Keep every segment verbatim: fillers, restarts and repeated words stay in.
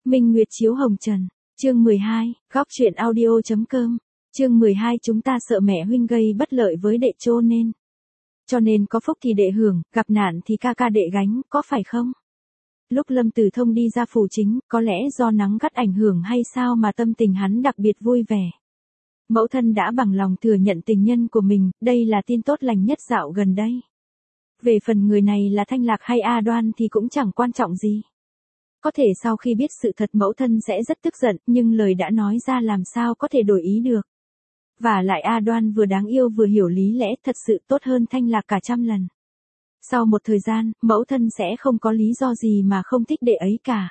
Minh Nguyệt chiếu hồng trần. Chương mười hai, góc truyện audio chấm com. Chương mười hai chúng ta sợ mẹ huynh gây bất lợi với đệ cho nên. Cho nên có phúc thì đệ hưởng, gặp nạn thì ca ca đệ gánh, có phải không? Lúc Lâm Tử Thông đi ra phủ chính, có lẽ do nắng gắt ảnh hưởng hay sao mà tâm tình hắn đặc biệt vui vẻ. Mẫu thân đã bằng lòng thừa nhận tình nhân của mình, đây là tin tốt lành nhất dạo gần đây. Về phần người này là Thanh Lạc hay A Đoan thì cũng chẳng quan trọng gì. Có thể sau khi biết sự thật mẫu thân sẽ rất tức giận, nhưng lời đã nói ra làm sao có thể đổi ý được. Và lại A Đoan vừa đáng yêu vừa hiểu lý lẽ, thật sự tốt hơn Thanh Lạc cả trăm lần. Sau một thời gian, mẫu thân sẽ không có lý do gì mà không thích đệ ấy cả.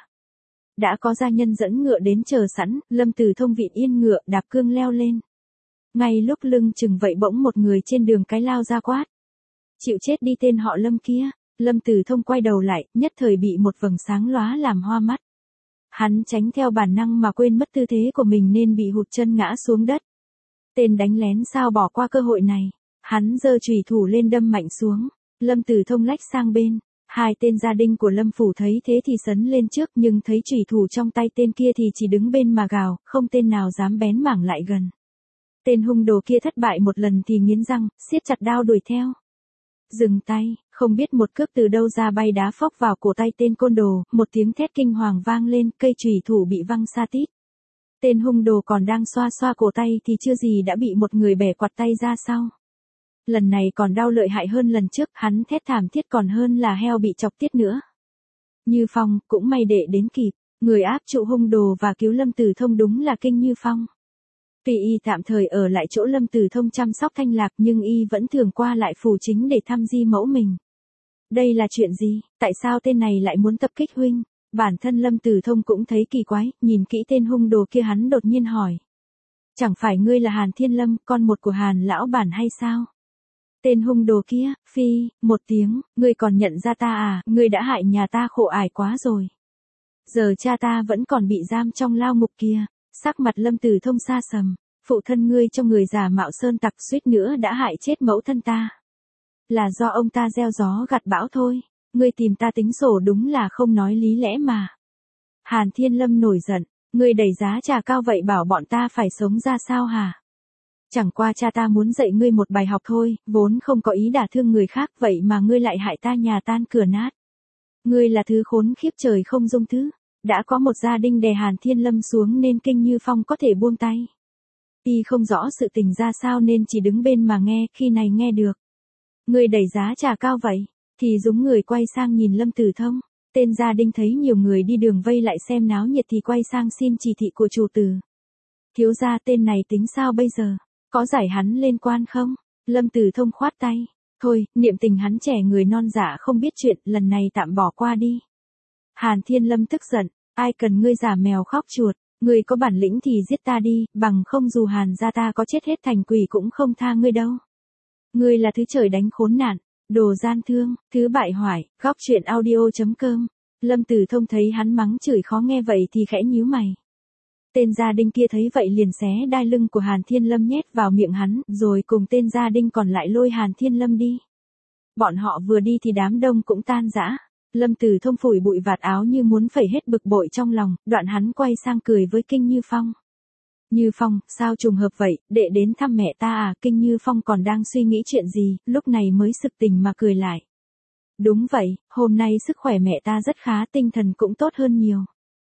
Đã có gia nhân dẫn ngựa đến chờ sẵn, Lâm Tử Thông vịn yên ngựa, đạp cương leo lên. Ngay lúc lưng chừng vậy bỗng một người trên đường cái lao ra quát. Chịu chết đi tên họ Lâm kia. Lâm Tử Thông quay đầu lại, nhất thời bị một vầng sáng lóa làm hoa mắt. Hắn tránh theo bản năng mà quên mất tư thế của mình nên bị hụt chân ngã xuống đất. Tên đánh lén sao bỏ qua cơ hội này. Hắn giơ chùy thủ lên đâm mạnh xuống. Lâm Tử Thông lách sang bên. Hai tên gia đình của Lâm Phủ thấy thế thì sấn lên trước, nhưng thấy chùy thủ trong tay tên kia thì chỉ đứng bên mà gào, không tên nào dám bén mảng lại gần. Tên hung đồ kia thất bại một lần thì nghiến răng, siết chặt đao đuổi theo. Dừng tay, không biết một cước từ đâu ra bay đá phóc vào cổ tay tên côn đồ, một tiếng thét kinh hoàng vang lên, cây chùy thủ bị văng xa tít. Tên hung đồ còn đang xoa xoa cổ tay thì chưa gì đã bị một người bẻ quạt tay ra sau. Lần này còn đau lợi hại hơn lần trước, hắn thét thảm thiết còn hơn là heo bị chọc tiết nữa. Như Phong, cũng may đệ đến kịp, người áp trụ hung đồ và cứu Lâm Tử Thông đúng là Kinh Như Phong. Tuy y tạm thời ở lại chỗ Lâm Tử Thông chăm sóc Thanh Lạc nhưng y vẫn thường qua lại phủ chính để thăm di mẫu mình. Đây là chuyện gì, tại sao tên này lại muốn tập kích huynh? Bản thân Lâm Tử Thông cũng thấy kỳ quái, nhìn kỹ tên hung đồ kia hắn đột nhiên hỏi. Chẳng phải ngươi là Hàn Thiên Lâm, con một của Hàn lão bản hay sao? Tên hung đồ kia, phi, một tiếng, ngươi còn nhận ra ta à, ngươi đã hại nhà ta khổ ải quá rồi. Giờ cha ta vẫn còn bị giam trong lao ngục kia. Sắc mặt Lâm Tử Thông xa sầm, phụ thân ngươi cho người giả mạo sơn tặc suýt nữa đã hại chết mẫu thân ta. Là do ông ta gieo gió gặt bão thôi, ngươi tìm ta tính sổ đúng là không nói lý lẽ mà. Hàn Thiên Lâm nổi giận, ngươi đẩy giá trà cao vậy bảo bọn ta phải sống ra sao hả? Chẳng qua cha ta muốn dạy ngươi một bài học thôi, vốn không có ý đả thương người khác vậy mà ngươi lại hại ta nhà tan cửa nát. Ngươi là thứ khốn khiếp trời không dung thứ. Đã có một gia đình đè Hàn Thiên Lâm xuống nên Kinh Như Phong có thể buông tay. Y không rõ sự tình ra sao nên chỉ đứng bên mà nghe, khi này nghe được. Người đẩy giá trà cao vậy, thì dúng người quay sang nhìn Lâm Tử Thông. Tên gia đình thấy nhiều người đi đường vây lại xem náo nhiệt thì quay sang xin chỉ thị của chủ tử. Thiếu gia tên này tính sao bây giờ, có giải hắn lên quan không? Lâm Tử Thông khoát tay. Thôi, niệm tình hắn trẻ người non dạ không biết chuyện, lần này tạm bỏ qua đi. Hàn Thiên Lâm tức giận, ai cần ngươi giả mèo khóc chuột, ngươi có bản lĩnh thì giết ta đi, bằng không dù Hàn gia ta có chết hết thành quỷ cũng không tha ngươi đâu. Ngươi là thứ trời đánh khốn nạn, đồ gian thương, thứ bại hoại, góc truyện audio chấm com. Lâm Tử Thông thấy hắn mắng chửi khó nghe vậy thì khẽ nhíu mày. Tên gia đình kia thấy vậy liền xé đai lưng của Hàn Thiên Lâm nhét vào miệng hắn, rồi cùng tên gia đình còn lại lôi Hàn Thiên Lâm đi. Bọn họ vừa đi thì đám đông cũng tan rã. Lâm Tử Thông phủi bụi vạt áo như muốn phẩy hết bực bội trong lòng, đoạn hắn quay sang cười với Kinh Như Phong. Như Phong, sao trùng hợp vậy, đệ đến thăm mẹ ta à? Kinh Như Phong còn đang suy nghĩ chuyện gì, lúc này mới sực tỉnh mà cười lại. Đúng vậy, hôm nay sức khỏe mẹ ta rất khá, tinh thần cũng tốt hơn nhiều.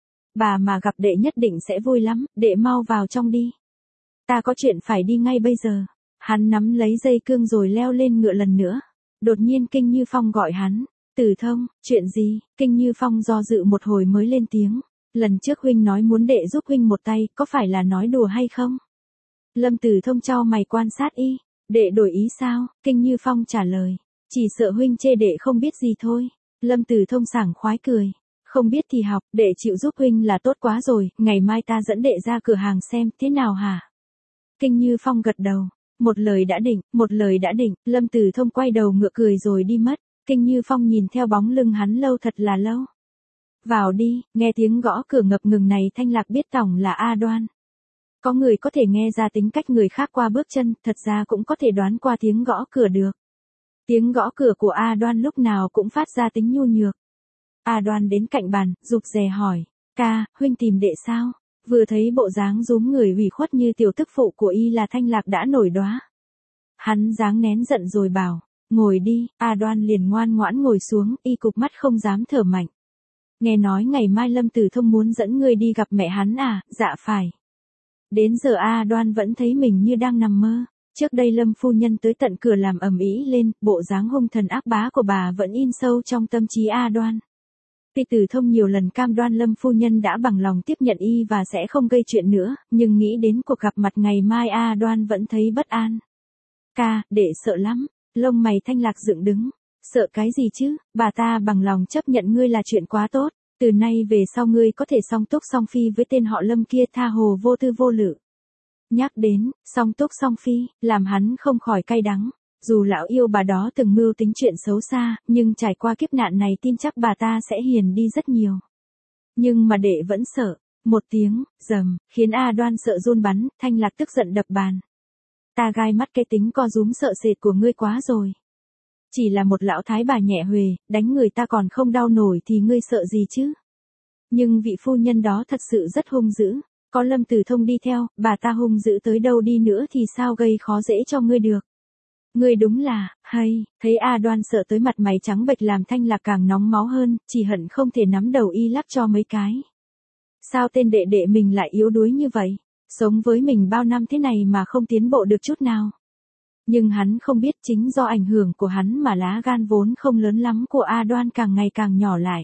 Bà mà gặp đệ nhất định sẽ vui lắm, đệ mau vào trong đi. Ta có chuyện phải đi ngay bây giờ. Hắn nắm lấy dây cương rồi leo lên ngựa lần nữa. Đột nhiên Kinh Như Phong gọi hắn. Tử Thông, chuyện gì? Kinh Như Phong do dự một hồi mới lên tiếng. Lần trước huynh nói muốn đệ giúp huynh một tay, có phải là nói đùa hay không? Lâm Tử Thông chau mày quan sát y. Đệ đổi ý sao? Kinh Như Phong trả lời. Chỉ sợ huynh chê đệ không biết gì thôi. Lâm Tử Thông sảng khoái cười. Không biết thì học, đệ chịu giúp huynh là tốt quá rồi, ngày mai ta dẫn đệ ra cửa hàng xem, thế nào hả? Kinh Như Phong gật đầu. Một lời đã định, một lời đã định, Lâm Tử Thông quay đầu ngựa cười rồi đi mất. Kinh Như Phong nhìn theo bóng lưng hắn lâu thật là lâu. Vào đi, nghe tiếng gõ cửa ngập ngừng này Thanh Lạc biết tổng là A Đoan. Có người có thể nghe ra tính cách người khác qua bước chân, thật ra cũng có thể đoán qua tiếng gõ cửa được. Tiếng gõ cửa của A Đoan lúc nào cũng phát ra tính nhu nhược. A Đoan đến cạnh bàn, rụt rè hỏi. Ca, huynh tìm đệ sao? Vừa thấy bộ dáng rúm người ủy khuất như tiểu tức phụ của y là Thanh Lạc đã nổi đoá. Hắn dáng nén giận rồi bảo, ngồi đi, A Đoan liền ngoan ngoãn ngồi xuống, y cụp mắt không dám thở mạnh. Nghe nói ngày mai Lâm Tử Thông muốn dẫn ngươi đi gặp mẹ hắn à, dạ phải. Đến giờ A Đoan vẫn thấy mình như đang nằm mơ. Trước đây Lâm phu nhân tới tận cửa làm ầm ĩ lên, bộ dáng hung thần ác bá của bà vẫn in sâu trong tâm trí A Đoan. Tuy Tử Thông nhiều lần cam đoan Lâm phu nhân đã bằng lòng tiếp nhận y và sẽ không gây chuyện nữa, nhưng nghĩ đến cuộc gặp mặt ngày mai A Đoan vẫn thấy bất an. Ca, đệ sợ lắm, lông mày Thanh Lạc dựng đứng. Sợ cái gì chứ, bà ta bằng lòng chấp nhận ngươi là chuyện quá tốt, từ nay về sau ngươi có thể song túc song phi với tên họ Lâm kia tha hồ vô tư vô lự. Nhắc đến, song túc song phi, làm hắn không khỏi cay đắng. Dù lão yêu bà đó từng mưu tính chuyện xấu xa, nhưng trải qua kiếp nạn này tin chắc bà ta sẽ hiền đi rất nhiều. Nhưng mà đệ vẫn sợ. Một tiếng, rầm, khiến A Đoan sợ run bắn, Thanh Lạc tức giận đập bàn. Ta gai mắt cái tính co rúm sợ sệt của ngươi quá rồi. Chỉ là một lão thái bà nhẹ huề, đánh người ta còn không đau nổi thì ngươi sợ gì chứ? Nhưng vị phu nhân đó thật sự rất hung dữ. Có Lâm Tử Thông đi theo, bà ta hung dữ tới đâu đi nữa thì sao gây khó dễ cho ngươi được. Ngươi đúng là, hay, thấy A Đoan sợ tới mặt mày trắng bệch làm Thanh Lạc càng nóng máu hơn, chỉ hận không thể nắm đầu y lắc cho mấy cái. Sao tên đệ đệ mình lại yếu đuối như vậy? Sống với mình bao năm thế này mà không tiến bộ được chút nào. Nhưng hắn không biết chính do ảnh hưởng của hắn mà lá gan vốn không lớn lắm của A Đoan càng ngày càng nhỏ lại.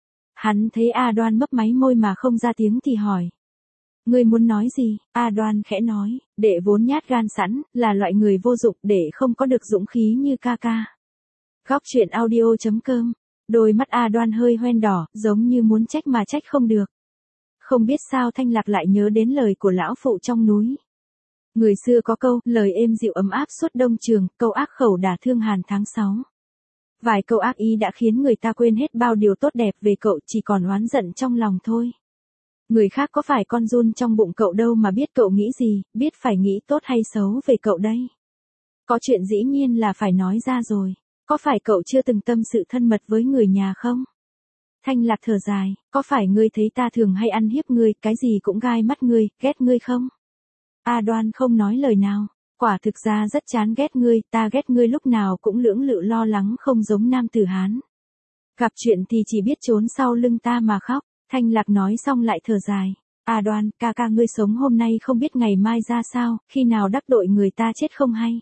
Hắn thấy A Đoan mấp máy môi mà không ra tiếng thì hỏi. Ngươi muốn nói gì? A Đoan khẽ nói, đệ vốn nhát gan sẵn, là loại người vô dụng để không có được dũng khí như ca ca. Góc truyện audio chấm com. Đôi mắt A Đoan hơi hoen đỏ, giống như muốn trách mà trách không được. Không biết sao Thanh Lạc lại nhớ đến lời của lão phụ trong núi. Người xưa có câu, lời êm dịu ấm áp suốt đông trường, câu ác khẩu đả thương hàn tháng sáu. Vài câu ác ý đã khiến người ta quên hết bao điều tốt đẹp về cậu, chỉ còn oán giận trong lòng thôi. Người khác có phải con giun trong bụng cậu đâu mà biết cậu nghĩ gì, biết phải nghĩ tốt hay xấu về cậu đây. Có chuyện dĩ nhiên là phải nói ra rồi. Có phải cậu chưa từng tâm sự thân mật với người nhà không? Thanh Lạc thở dài, có phải ngươi thấy ta thường hay ăn hiếp ngươi, cái gì cũng gai mắt ngươi, ghét ngươi không? A Đoan không nói lời nào, quả thực ra rất chán ghét ngươi, ta ghét ngươi lúc nào cũng lưỡng lự lo lắng không giống nam tử Hán. Gặp chuyện thì chỉ biết trốn sau lưng ta mà khóc, Thanh Lạc nói xong lại thở dài. A Đoan, ca ca ngươi sống hôm nay không biết ngày mai ra sao, khi nào đắc tội người ta chết không hay.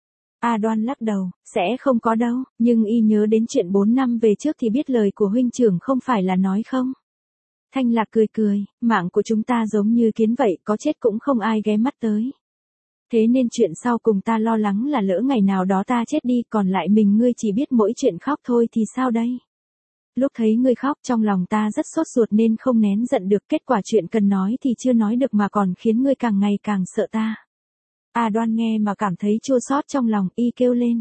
A Đoan lắc đầu, sẽ không có đâu, nhưng y nhớ đến chuyện bốn năm về trước thì biết lời của huynh trưởng không phải là nói không. Thanh Lạc cười cười, mạng của chúng ta giống như kiến vậy, có chết cũng không ai ghé mắt tới. Thế nên chuyện sau cùng ta lo lắng là lỡ ngày nào đó ta chết đi, còn lại mình ngươi chỉ biết mỗi chuyện khóc thôi thì sao đây? Lúc thấy ngươi khóc trong lòng ta rất sốt ruột nên không nén giận được, kết quả chuyện cần nói thì chưa nói được mà còn khiến ngươi càng ngày càng sợ ta. A Đoan nghe mà cảm thấy chua xót trong lòng, y kêu lên.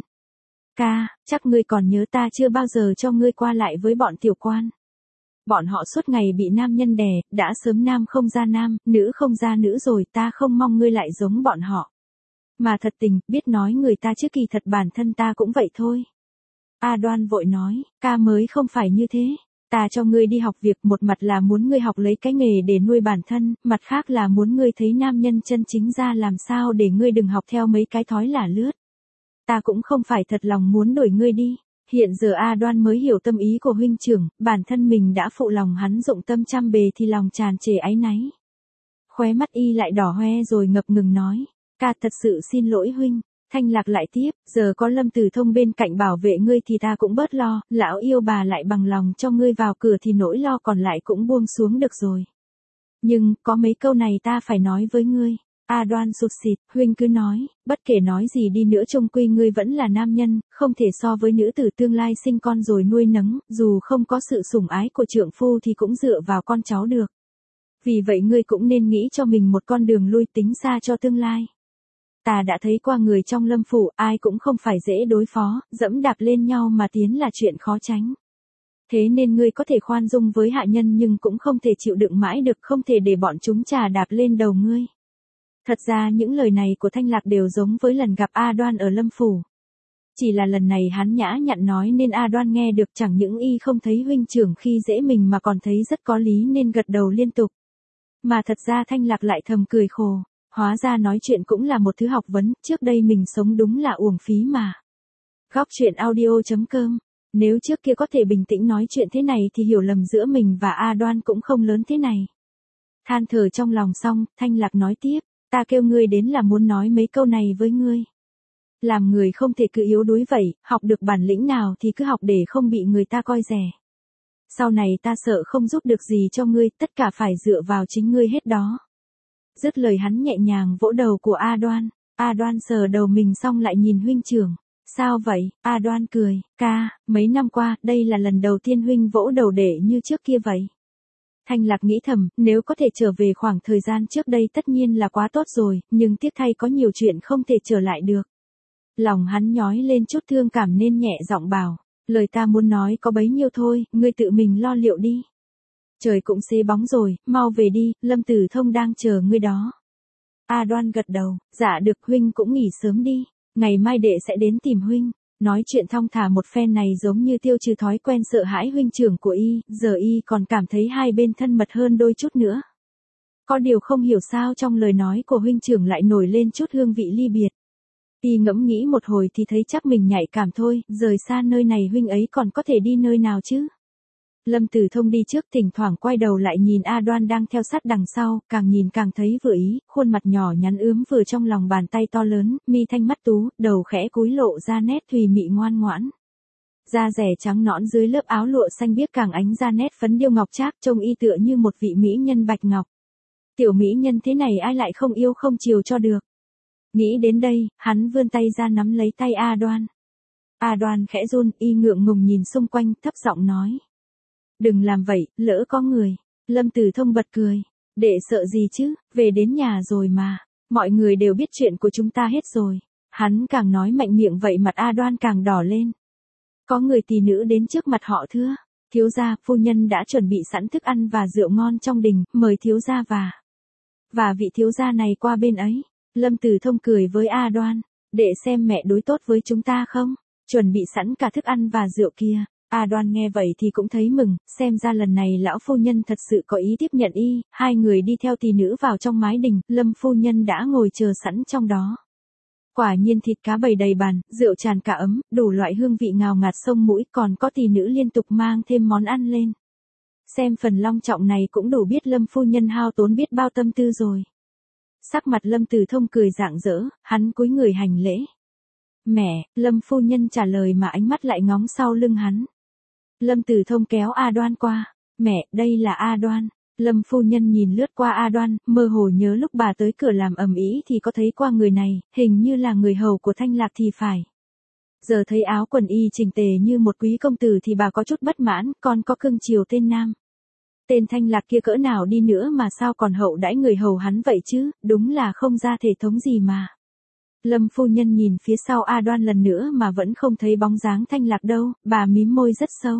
Ca, chắc ngươi còn nhớ ta chưa bao giờ cho ngươi qua lại với bọn tiểu quan. Bọn họ suốt ngày bị nam nhân đè, đã sớm nam không ra nam, nữ không ra nữ rồi, ta không mong ngươi lại giống bọn họ. Mà thật tình, biết nói người ta chứ kỳ thật bản thân ta cũng vậy thôi. A Đoan vội nói, ca mới không phải như thế. Ta cho ngươi đi học việc, một mặt là muốn ngươi học lấy cái nghề để nuôi bản thân, mặt khác là muốn ngươi thấy nam nhân chân chính ra làm sao để ngươi đừng học theo mấy cái thói lả lướt. Ta cũng không phải thật lòng muốn đuổi ngươi đi. Hiện giờ A Đoan mới hiểu tâm ý của huynh trưởng, bản thân mình đã phụ lòng hắn dụng tâm trăm bề thì lòng tràn trề áy náy. Khóe mắt y lại đỏ hoe rồi ngập ngừng nói, ca thật sự xin lỗi huynh. Thanh Lạc lại tiếp, giờ có Lâm Tử Thông bên cạnh bảo vệ ngươi thì ta cũng bớt lo, lão yêu bà lại bằng lòng cho ngươi vào cửa thì nỗi lo còn lại cũng buông xuống được rồi. Nhưng, có mấy câu này ta phải nói với ngươi. A Đoan sụt sịt, huynh cứ nói, bất kể nói gì đi nữa chung quy ngươi vẫn là nam nhân, không thể so với nữ tử tương lai sinh con rồi nuôi nấng, dù không có sự sủng ái của trượng phu thì cũng dựa vào con cháu được. Vì vậy ngươi cũng nên nghĩ cho mình một con đường lui tính xa cho tương lai. Ta đã thấy qua người trong Lâm phủ, ai cũng không phải dễ đối phó, dẫm đạp lên nhau mà tiến là chuyện khó tránh. Thế nên ngươi có thể khoan dung với hạ nhân nhưng cũng không thể chịu đựng mãi được, không thể để bọn chúng trà đạp lên đầu ngươi. Thật ra những lời này của Thanh Lạc đều giống với lần gặp A Đoan ở Lâm phủ. Chỉ là lần này hắn nhã nhặn nói nên A Đoan nghe được, chẳng những y không thấy huynh trưởng khi dễ mình mà còn thấy rất có lý nên gật đầu liên tục. Mà thật ra Thanh Lạc lại thầm cười khổ, hóa ra nói chuyện cũng là một thứ học vấn, trước đây mình sống đúng là uổng phí mà. Góc truyện audio chấm com. Nếu trước kia có thể bình tĩnh nói chuyện thế này thì hiểu lầm giữa mình và A Đoan cũng không lớn thế này. Than thở trong lòng xong, Thanh Lạc nói tiếp, ta kêu ngươi đến là muốn nói mấy câu này với ngươi. Làm người không thể cứ yếu đuối vậy, học được bản lĩnh nào thì cứ học để không bị người ta coi rẻ. Sau này ta sợ không giúp được gì cho ngươi, tất cả phải dựa vào chính ngươi hết đó. Dứt lời hắn nhẹ nhàng vỗ đầu của A Đoan, A Đoan sờ đầu mình xong lại nhìn huynh trưởng. Sao vậy? A Đoan cười, ca, mấy năm qua, đây là lần đầu tiên huynh vỗ đầu đệ như trước kia vậy. Thanh Lạc nghĩ thầm, nếu có thể trở về khoảng thời gian trước đây tất nhiên là quá tốt rồi, nhưng tiếc thay có nhiều chuyện không thể trở lại được. Lòng hắn nhói lên chút thương cảm nên nhẹ giọng bảo, lời ta muốn nói có bấy nhiêu thôi, ngươi tự mình lo liệu đi. Trời cũng xế bóng rồi, mau về đi, Lâm Tử Thông đang chờ ngươi đó. A Đoan gật đầu, dạ được, huynh cũng nghỉ sớm đi, ngày mai đệ sẽ đến tìm huynh. Nói chuyện thong thả một phen này giống như tiêu trừ thói quen sợ hãi huynh trưởng của y, giờ y còn cảm thấy hai bên thân mật hơn đôi chút nữa. Có điều không hiểu sao trong lời nói của huynh trưởng lại nổi lên chút hương vị ly biệt. Y ngẫm nghĩ một hồi thì thấy chắc mình nhạy cảm thôi, rời xa nơi này huynh ấy còn có thể đi nơi nào chứ. Lâm Tử Thông đi trước, thỉnh thoảng quay đầu lại nhìn A Đoan đang theo sát đằng sau, càng nhìn càng thấy vừa ý, khuôn mặt nhỏ nhắn ướm vừa trong lòng bàn tay to lớn, mi thanh mắt tú, đầu khẽ cúi lộ ra nét thùy mị ngoan ngoãn. Da rẻ trắng nõn dưới lớp áo lụa xanh biếc càng ánh ra nét phấn điêu ngọc trác, trông y tựa như một vị mỹ nhân bạch ngọc. Tiểu mỹ nhân thế này ai lại không yêu không chiều cho được. Nghĩ đến đây, hắn vươn tay ra nắm lấy tay A Đoan. A Đoan khẽ run, y ngượng ngùng nhìn xung quanh, thấp giọng nói. Đừng làm vậy, lỡ có người. Lâm Tử Thông bật cười. Đệ sợ gì chứ, về đến nhà rồi mà. Mọi người đều biết chuyện của chúng ta hết rồi. Hắn càng nói mạnh miệng vậy mặt A Đoan càng đỏ lên. Có người tỷ nữ đến trước mặt họ thưa. Thiếu gia, phu nhân đã chuẩn bị sẵn thức ăn và rượu ngon trong đình, mời thiếu gia và. Và vị thiếu gia này qua bên ấy. Lâm Tử Thông cười với A Đoan. Đệ xem mẹ đối tốt với chúng ta không? Chuẩn bị sẵn cả thức ăn và rượu kia. A Đoan nghe vậy thì cũng thấy mừng, xem ra lần này lão phu nhân thật sự có ý tiếp nhận y, hai người đi theo tỷ nữ vào trong mái đình, Lâm phu nhân đã ngồi chờ sẵn trong đó. Quả nhiên thịt cá bày đầy bàn, rượu tràn cả ấm, đủ loại hương vị ngào ngạt sông mũi, còn có tỷ nữ liên tục mang thêm món ăn lên. Xem phần long trọng này cũng đủ biết Lâm phu nhân hao tốn biết bao tâm tư rồi. Sắc mặt Lâm Tử Thông cười rạng rỡ, hắn cúi người hành lễ. Mẹ, Lâm phu nhân trả lời mà ánh mắt lại ngóng sau lưng hắn. Lâm Tử Thông kéo A Đoan qua. Mẹ, đây là A Đoan. Lâm phu nhân nhìn lướt qua A Đoan, mơ hồ nhớ lúc bà tới cửa làm ầm ĩ thì có thấy qua người này, hình như là người hầu của Thanh Lạc thì phải. Giờ thấy áo quần y chỉnh tề như một quý công tử thì bà có chút bất mãn, còn có cưng chiều tên nam. Tên Thanh Lạc kia cỡ nào đi nữa mà sao còn hậu đãi người hầu hắn vậy chứ, đúng là không ra thể thống gì mà. Lâm phu nhân nhìn phía sau A Đoan lần nữa mà vẫn không thấy bóng dáng Thanh Lạc đâu, bà mím môi rất sâu.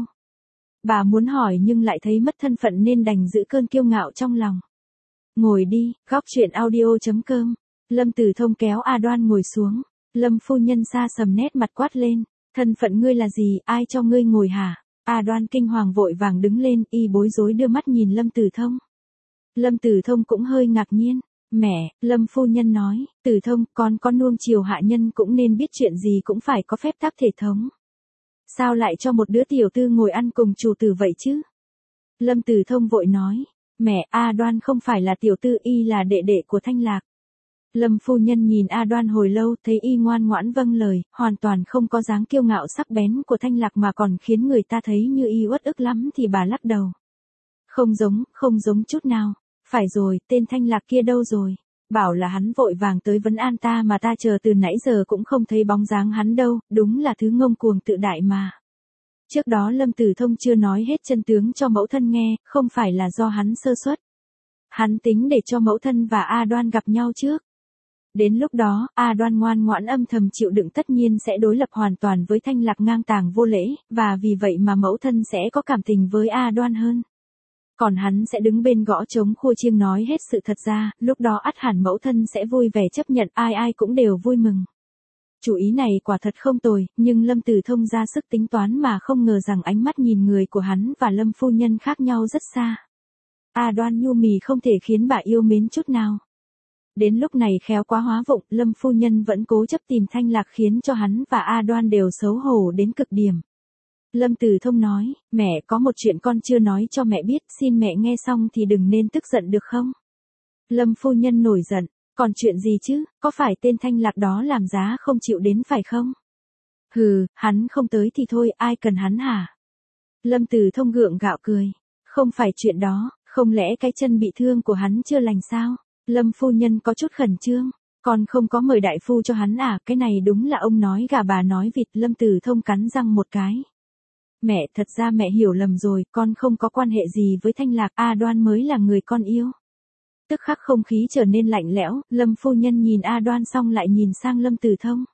Bà muốn hỏi nhưng lại thấy mất thân phận nên đành giữ cơn kiêu ngạo trong lòng. Ngồi đi, góc truyện audio chấm com. Lâm Tử Thông kéo A Đoan ngồi xuống. Lâm phu nhân xa sầm nét mặt quát lên. Thân phận ngươi là gì, ai cho ngươi ngồi hả? A Đoan kinh hoàng vội vàng đứng lên, y bối rối đưa mắt nhìn Lâm Tử Thông. Lâm Tử Thông cũng hơi ngạc nhiên. Mẹ, Lâm phu nhân nói, Tử Thông, con có nuông chiều hạ nhân cũng nên biết chuyện gì cũng phải có phép tắc thể thống. Sao lại cho một đứa tiểu tư ngồi ăn cùng chủ tử vậy chứ? Lâm Tử Thông vội nói, mẹ, A Đoan không phải là tiểu tư, y là đệ đệ của Thanh Lạc. Lâm phu nhân nhìn A Đoan hồi lâu, thấy y ngoan ngoãn vâng lời, hoàn toàn không có dáng kiêu ngạo sắc bén của Thanh Lạc mà còn khiến người ta thấy như y uất ức lắm thì bà lắc đầu. Không giống, không giống chút nào. Phải rồi, tên Thanh Lạc kia đâu rồi? Bảo là hắn vội vàng tới vấn an ta mà ta chờ từ nãy giờ cũng không thấy bóng dáng hắn đâu, đúng là thứ ngông cuồng tự đại mà. Trước đó Lâm Tử Thông chưa nói hết chân tướng cho mẫu thân nghe, không phải là do hắn sơ suất. Hắn tính để cho mẫu thân và A Đoan gặp nhau trước. Đến lúc đó, A Đoan ngoan ngoãn âm thầm chịu đựng tất nhiên sẽ đối lập hoàn toàn với Thanh Lạc ngang tàng vô lễ, và vì vậy mà mẫu thân sẽ có cảm tình với A Đoan hơn. Còn hắn sẽ đứng bên gõ trống khua chiêng nói hết sự thật ra, lúc đó ắt hẳn mẫu thân sẽ vui vẻ chấp nhận, ai ai cũng đều vui mừng. chủ ý này quả thật không tồi, nhưng Lâm Tử Thông ra sức tính toán mà không ngờ rằng ánh mắt nhìn người của hắn và Lâm phu nhân khác nhau rất xa. A Đoan nhu mì không thể khiến bà yêu mến chút nào. Đến lúc này khéo quá hóa vụng, Lâm phu nhân vẫn cố chấp tìm Thanh Lạc khiến cho hắn và A Đoan đều xấu hổ đến cực điểm. Lâm Tử Thông nói, mẹ có một chuyện con chưa nói cho mẹ biết, xin mẹ nghe xong thì đừng nên tức giận được không? Lâm phu nhân nổi giận, còn chuyện gì chứ, có phải tên Thanh Lạc đó làm giá không chịu đến phải không? Hừ, hắn không tới thì thôi, ai cần hắn hả? Lâm Tử Thông gượng gạo cười, không phải chuyện đó, không lẽ cái chân bị thương của hắn chưa lành sao? Lâm phu nhân có chút khẩn trương, con không có mời đại phu cho hắn à, cái này đúng là ông nói gà bà nói vịt. Lâm Tử Thông cắn răng một cái. Mẹ, thật ra mẹ hiểu lầm rồi, con không có quan hệ gì với Thanh Lạc, A Đoan mới là người con yêu. Tức khắc không khí trở nên lạnh lẽo, Lâm phu nhân nhìn A Đoan xong lại nhìn sang Lâm Tử Thông.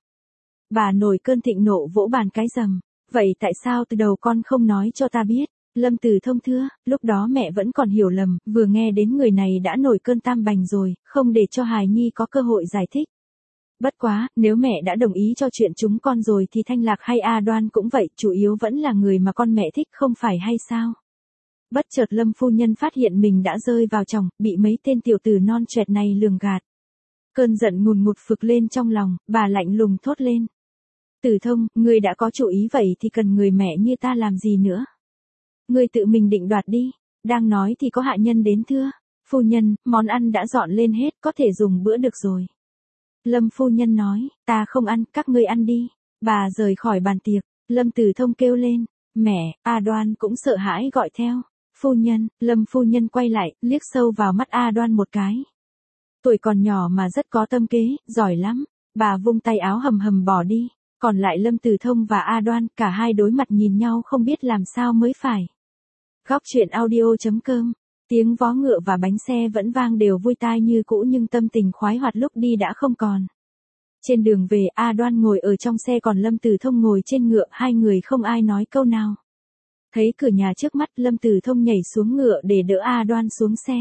Bà nổi cơn thịnh nộ vỗ bàn cái rầm, vậy tại sao từ đầu con không nói cho ta biết? Lâm Tử Thông thưa, lúc đó mẹ vẫn còn hiểu lầm, vừa nghe đến người này đã nổi cơn tam bành rồi, không để cho hài nhi có cơ hội giải thích. Bất quá, nếu mẹ đã đồng ý cho chuyện chúng con rồi thì Thanh Lạc hay A Đoan cũng vậy, chủ yếu vẫn là người mà con mẹ thích không phải hay sao? Bất chợt Lâm phu nhân phát hiện mình đã rơi vào chòng, bị mấy tên tiểu tử non choẹt này lường gạt. Cơn giận ngùn ngụt phực lên trong lòng, bà lạnh lùng thốt lên. Tử Thông, ngươi đã có chủ ý vậy thì cần người mẹ như ta làm gì nữa? Ngươi tự mình định đoạt đi, đang nói thì có hạ nhân đến thưa. Phu nhân, món ăn đã dọn lên hết, có thể dùng bữa được rồi. Lâm phu nhân nói, ta không ăn, các ngươi ăn đi. Bà rời khỏi bàn tiệc, Lâm Tử Thông kêu lên, mẹ. A Đoan cũng sợ hãi gọi theo. Phu nhân, Lâm phu nhân quay lại, liếc sâu vào mắt A Đoan một cái. Tuổi còn nhỏ mà rất có tâm kế, giỏi lắm. Bà vung tay áo hầm hầm bỏ đi. Còn lại Lâm Tử Thông và A Đoan, cả hai đối mặt nhìn nhau không biết làm sao mới phải. Góc truyện audio.com, tiếng vó ngựa và bánh xe vẫn vang đều vui tai như cũ nhưng tâm tình khoái hoạt lúc đi đã không còn. Trên đường về, A Đoan ngồi ở trong xe còn Lâm Tử Thông ngồi trên ngựa, hai người không ai nói câu nào. Thấy cửa nhà trước mắt, Lâm Tử Thông nhảy xuống ngựa để đỡ A Đoan xuống xe.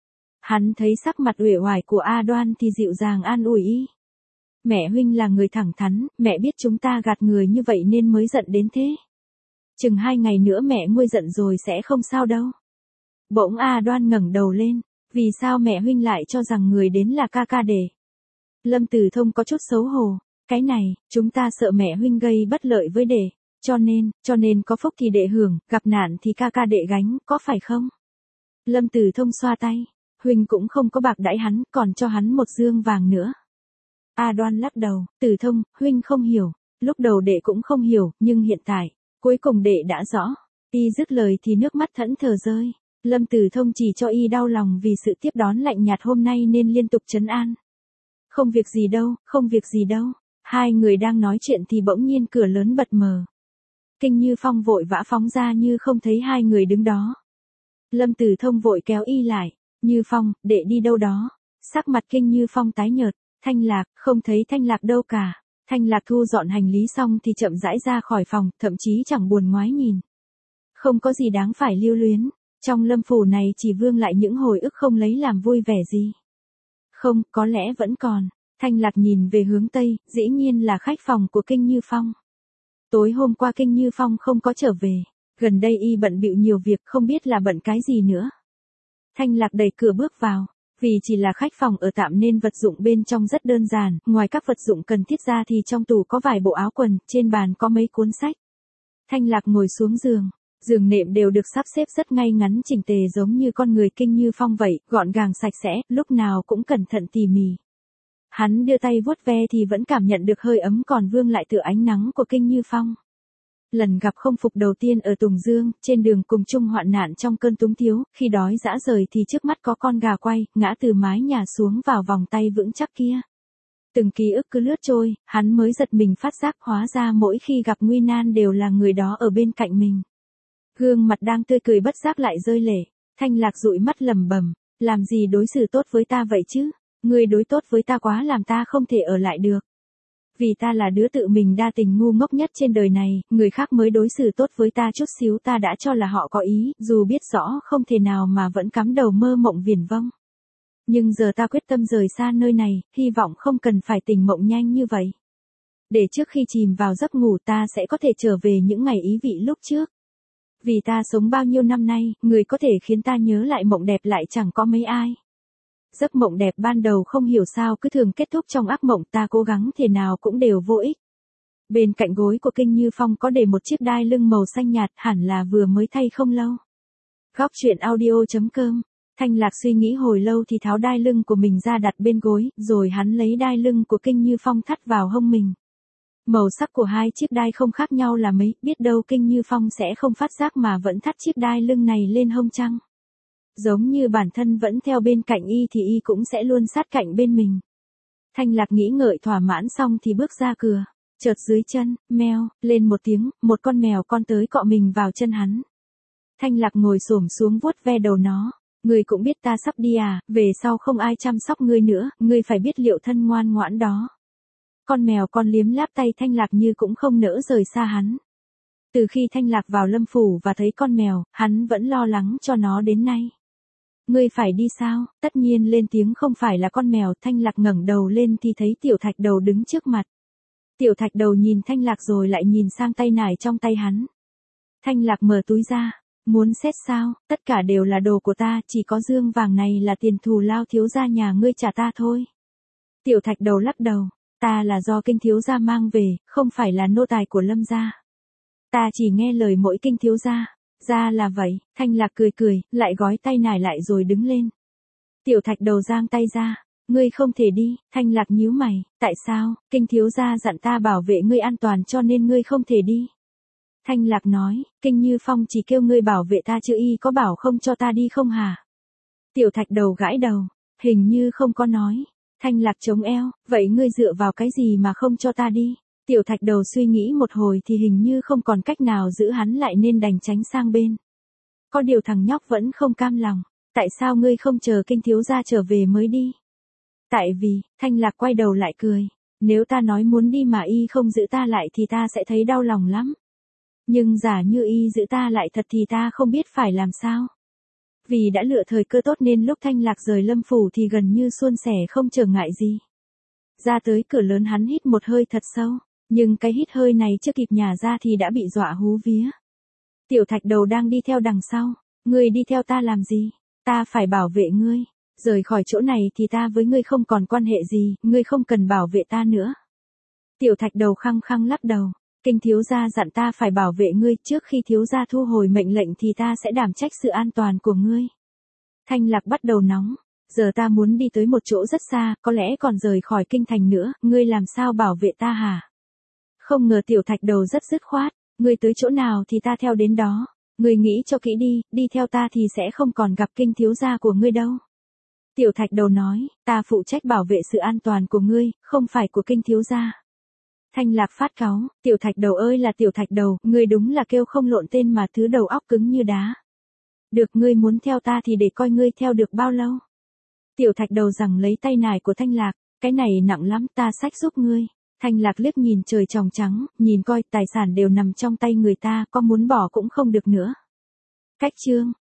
Hắn thấy sắc mặt uể oải của A Đoan thì dịu dàng an ủi y. Mẹ huynh là người thẳng thắn, mẹ biết chúng ta gạt người như vậy nên mới giận đến thế. Chừng hai ngày nữa mẹ nguôi giận rồi sẽ không sao đâu. Bỗng A Đoan ngẩng đầu lên, vì sao mẹ huynh lại cho rằng người đến là ca ca đệ? Lâm Tử Thông có chút xấu hổ, cái này, chúng ta sợ mẹ huynh gây bất lợi với đệ, cho nên, cho nên có phúc thì đệ hưởng, gặp nạn thì ca ca đệ gánh, có phải không? Lâm Tử Thông xoa tay, huynh cũng không có bạc đãi hắn, còn cho hắn một dương vàng nữa. A Đoan lắc đầu, Tử Thông, huynh không hiểu, lúc đầu đệ cũng không hiểu, nhưng hiện tại, cuối cùng đệ đã rõ. Y dứt lời thì nước mắt thẫn thờ rơi. Lâm Tử Thông chỉ cho y đau lòng vì sự tiếp đón lạnh nhạt hôm nay nên liên tục trấn an. Không việc gì đâu, không việc gì đâu. Hai người đang nói chuyện thì bỗng nhiên cửa lớn bật mở. Kinh Như Phong vội vã phóng ra như không thấy hai người đứng đó. Lâm Tử Thông vội kéo y lại. Như Phong, đệ đi đâu đó? Sắc mặt Kinh Như Phong tái nhợt. Thanh Lạc, không thấy Thanh Lạc đâu cả. Thanh Lạc thu dọn hành lý xong thì chậm rãi ra khỏi phòng, thậm chí chẳng buồn ngoái nhìn. Không có gì đáng phải lưu luyến. Trong Lâm phủ này chỉ vương lại những hồi ức không lấy làm vui vẻ gì. Không, có lẽ vẫn còn. Thanh Lạc nhìn về hướng Tây, dĩ nhiên là khách phòng của Kinh Như Phong. Tối hôm qua Kinh Như Phong không có trở về. Gần đây y bận bịu nhiều việc không biết là bận cái gì nữa. Thanh Lạc đẩy cửa bước vào. Vì chỉ là khách phòng ở tạm nên vật dụng bên trong rất đơn giản, ngoài các vật dụng cần thiết ra thì trong tủ có vài bộ áo quần, trên bàn có mấy cuốn sách. Thanh Lạc ngồi xuống giường, giường nệm đều được sắp xếp rất ngay ngắn chỉnh tề giống như con người Kinh Như Phong vậy, gọn gàng sạch sẽ, lúc nào cũng cẩn thận tỉ mỉ. Hắn đưa tay vuốt ve thì vẫn cảm nhận được hơi ấm còn vương lại tựa ánh nắng của Kinh Như Phong. Lần gặp không phục đầu tiên ở Tùng Dương, trên đường cùng chung hoạn nạn trong cơn túng thiếu, khi đói dã rời thì trước mắt có con gà quay, ngã từ mái nhà xuống vào vòng tay vững chắc kia. Từng ký ức cứ lướt trôi, hắn mới giật mình phát giác hóa ra mỗi khi gặp nguy nan đều là người đó ở bên cạnh mình. Gương mặt đang tươi cười bất giác lại rơi lệ, Thanh Lạc dụi mắt lẩm bẩm, làm gì đối xử tốt với ta vậy chứ? Ngươi đối tốt với ta quá làm ta không thể ở lại được. Vì ta là đứa tự mình đa tình ngu ngốc nhất trên đời này, người khác mới đối xử tốt với ta chút xíu ta đã cho là họ có ý, dù biết rõ không thể nào mà vẫn cắm đầu mơ mộng viển vông. Nhưng giờ ta quyết tâm rời xa nơi này, hy vọng không cần phải tình mộng nhanh như vậy. Để trước khi chìm vào giấc ngủ ta sẽ có thể trở về những ngày ý vị lúc trước. Vì ta sống bao nhiêu năm nay, người có thể khiến ta nhớ lại mộng đẹp lại chẳng có mấy ai. Giấc mộng đẹp ban đầu không hiểu sao cứ thường kết thúc trong ác mộng, ta cố gắng thế nào cũng đều vô ích. Bên cạnh gối của Kinh Như Phong có để một chiếc đai lưng màu xanh nhạt, hẳn là vừa mới thay không lâu. Góc truyện audio chấm com. Thanh Lạc suy nghĩ hồi lâu thì tháo đai lưng của mình ra đặt bên gối, rồi hắn lấy đai lưng của Kinh Như Phong thắt vào hông mình. Màu sắc của hai chiếc đai không khác nhau là mấy, biết đâu Kinh Như Phong sẽ không phát giác mà vẫn thắt chiếc đai lưng này lên hông chăng. Giống như bản thân vẫn theo bên cạnh y thì y cũng sẽ luôn sát cạnh bên mình. Thanh Lạc nghĩ ngợi thỏa mãn xong thì bước ra cửa. Chợt dưới chân, meo, lên một tiếng, một con mèo con tới cọ mình vào chân hắn. Thanh Lạc ngồi xổm xuống vuốt ve đầu nó. Ngươi cũng biết ta sắp đi à, về sau không ai chăm sóc ngươi nữa, ngươi phải biết liệu thân ngoan ngoãn đó. Con mèo con liếm láp tay Thanh Lạc như cũng không nỡ rời xa hắn. Từ khi Thanh Lạc vào Lâm Phủ và thấy con mèo, hắn vẫn lo lắng cho nó đến nay. Ngươi phải đi sao? Tất nhiên lên tiếng không phải là con mèo. Thanh Lạc ngẩng đầu lên thì thấy Tiểu Thạch Đầu đứng trước mặt. Tiểu Thạch Đầu nhìn Thanh Lạc rồi lại nhìn sang tay nải trong tay hắn. Thanh Lạc mở túi ra. Muốn xét sao? Tất cả đều là đồ của ta, chỉ có dương vàng này là tiền thù lao thiếu gia nhà ngươi trả ta thôi. Tiểu Thạch Đầu lắc đầu. Ta là do Kinh thiếu gia mang về, không phải là nô tài của Lâm gia. Ta chỉ nghe lời mỗi Kinh thiếu gia. Ra là vậy. Thanh Lạc cười cười, lại gói tay nải lại rồi đứng lên. Tiểu Thạch Đầu giang tay ra. Ngươi không thể đi. Thanh Lạc nhíu mày. Tại sao? Kinh thiếu gia dặn ta bảo vệ ngươi an toàn cho nên ngươi không thể đi. Thanh Lạc nói, Kinh Như Phong chỉ kêu ngươi bảo vệ ta chứ y có bảo không cho ta đi không hả? Tiểu Thạch Đầu gãi đầu, hình như không có nói. Thanh Lạc chống eo, vậy ngươi dựa vào cái gì mà không cho ta đi? Tiểu Thạch Đầu suy nghĩ một hồi thì hình như không còn cách nào giữ hắn lại nên đành tránh sang bên. Có điều thằng nhóc vẫn không cam lòng, tại sao ngươi không chờ Kinh thiếu gia trở về mới đi? Tại vì, Thanh Lạc quay đầu lại cười, nếu ta nói muốn đi mà y không giữ ta lại thì ta sẽ thấy đau lòng lắm. Nhưng giả như y giữ ta lại thật thì ta không biết phải làm sao. Vì đã lựa thời cơ tốt nên lúc Thanh Lạc rời Lâm Phủ thì gần như suôn sẻ không trở ngại gì. Ra tới cửa lớn hắn hít một hơi thật sâu, nhưng cái hít hơi này chưa kịp nhả ra thì đã bị dọa hú vía. Tiểu Thạch Đầu đang đi theo đằng sau, ngươi đi theo ta làm gì? Ta phải bảo vệ ngươi, rời khỏi chỗ này thì ta với ngươi không còn quan hệ gì, ngươi không cần bảo vệ ta nữa. Tiểu Thạch Đầu khăng khăng lắc đầu. Kinh thiếu gia dặn ta phải bảo vệ ngươi, trước khi thiếu gia thu hồi mệnh lệnh thì ta sẽ đảm trách sự an toàn của ngươi. Thanh Lạc bắt đầu nóng, giờ ta muốn đi tới một chỗ rất xa, có lẽ còn rời khỏi kinh thành nữa, ngươi làm sao bảo vệ ta hả? Không ngờ Tiểu Thạch Đầu rất dứt khoát, ngươi tới chỗ nào thì ta theo đến đó, ngươi nghĩ cho kỹ đi, đi theo ta thì sẽ không còn gặp Kinh thiếu gia của ngươi đâu. Tiểu Thạch Đầu nói, ta phụ trách bảo vệ sự an toàn của ngươi, không phải của Kinh thiếu gia. Thanh Lạc phát cáu, Tiểu Thạch Đầu ơi là Tiểu Thạch Đầu, ngươi đúng là kêu không lộn tên mà thứ đầu óc cứng như đá. Được, ngươi muốn theo ta thì để coi ngươi theo được bao lâu. Tiểu Thạch Đầu giằng lấy tay nải của Thanh Lạc, cái này nặng lắm, ta xách giúp ngươi. Thanh Lạc liếc nhìn trời tròng trắng, nhìn coi tài sản đều nằm trong tay người ta, có muốn bỏ cũng không được nữa. Cách chương.